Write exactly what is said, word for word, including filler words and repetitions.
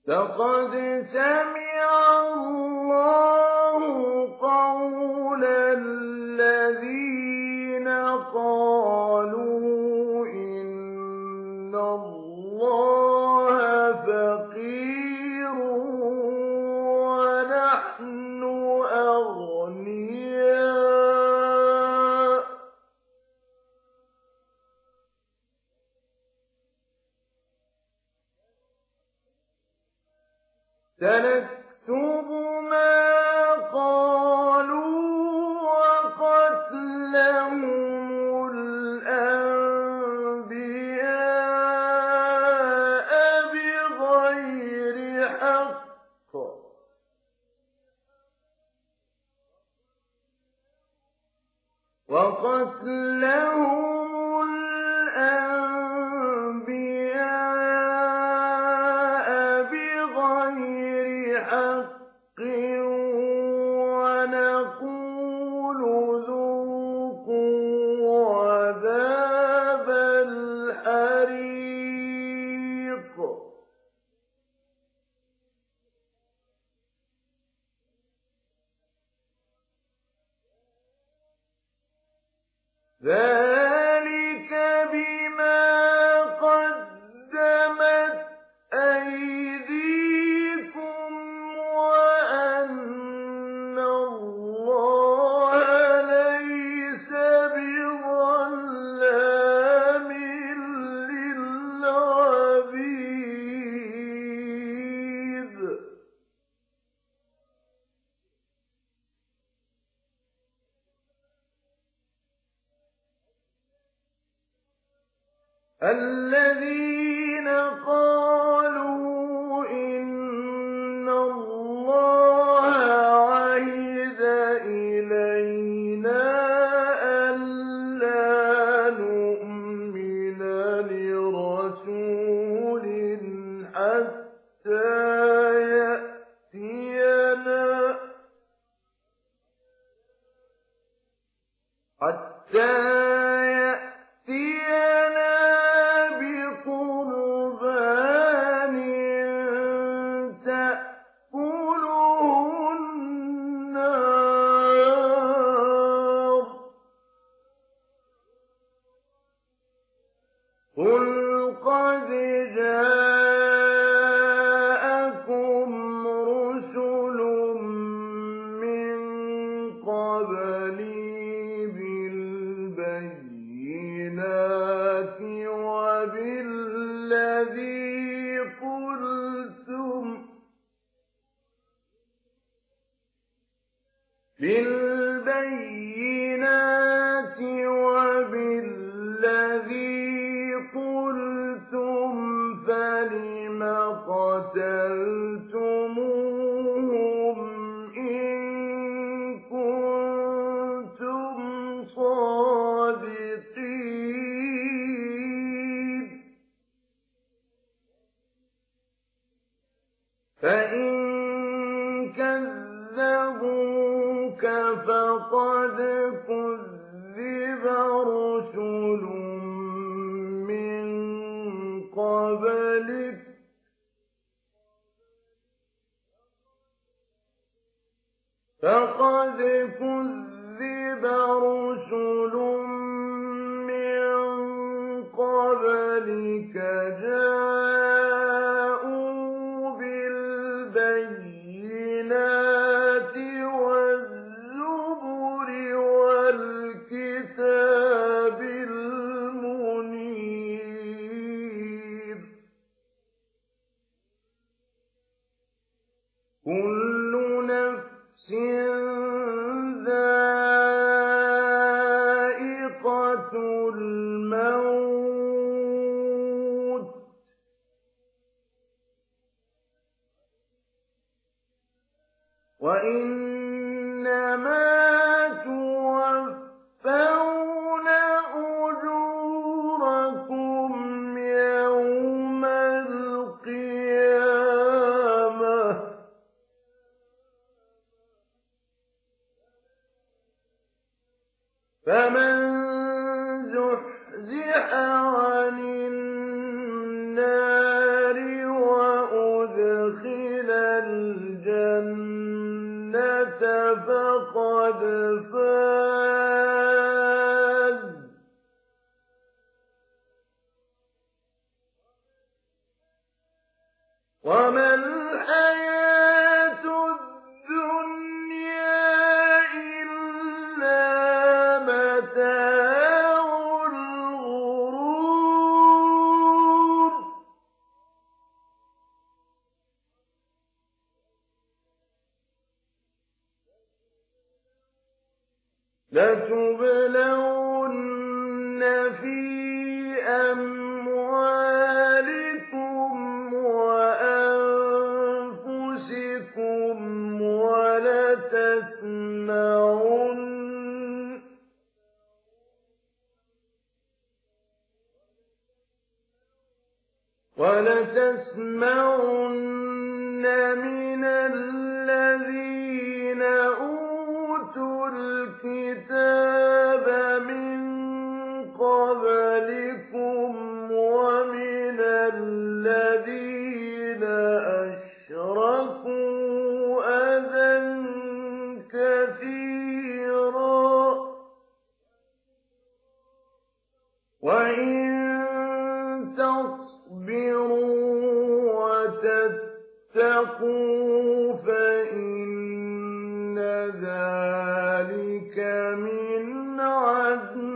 لقد سمع الله قول الذين قالوا إن الله فقير ونحن أغنياء سنكتب ما قالوا وقتلهم الأنبياء بغير حق وقتلهم الأنبياء بغير حق ونقول ذوقوا عذاب الحريق ذلك بما قدمت أيديكم وأن الله ليس بظلام للعبيد الذين قالوا إن الله عهد إلينا ألا نؤمن لرسول حتى يأتينا حتى يأتينا بقربان تأكله النار قل قد جاءكم رسل من قبلي بالبينات وبالذي قلتم بالبينات وبالذي قلتم فلم قتلتموهم إن كنتم صادقين فإن كذبوك فقد كذب رسل من قبلك فقد كذب رسل من قبلك جاءوا بالبينات والزبر والكتاب المنير كل نفس ذائقة الموت وإنما توفون أجوركم يوم القيامة فمن زحزح عن النار وأدخل فقد فاز. وما الحياة الدنيا إلا متاع الغرور. لتبلون في أموالكم وأنفسكم ولتسمعن ولتسمعن من الذين أوتوا الكتاب من قبلكم ومن الذين أشركوا أذى كثيرا وإن تصبروا وتتقوا فإن ذلك من عزم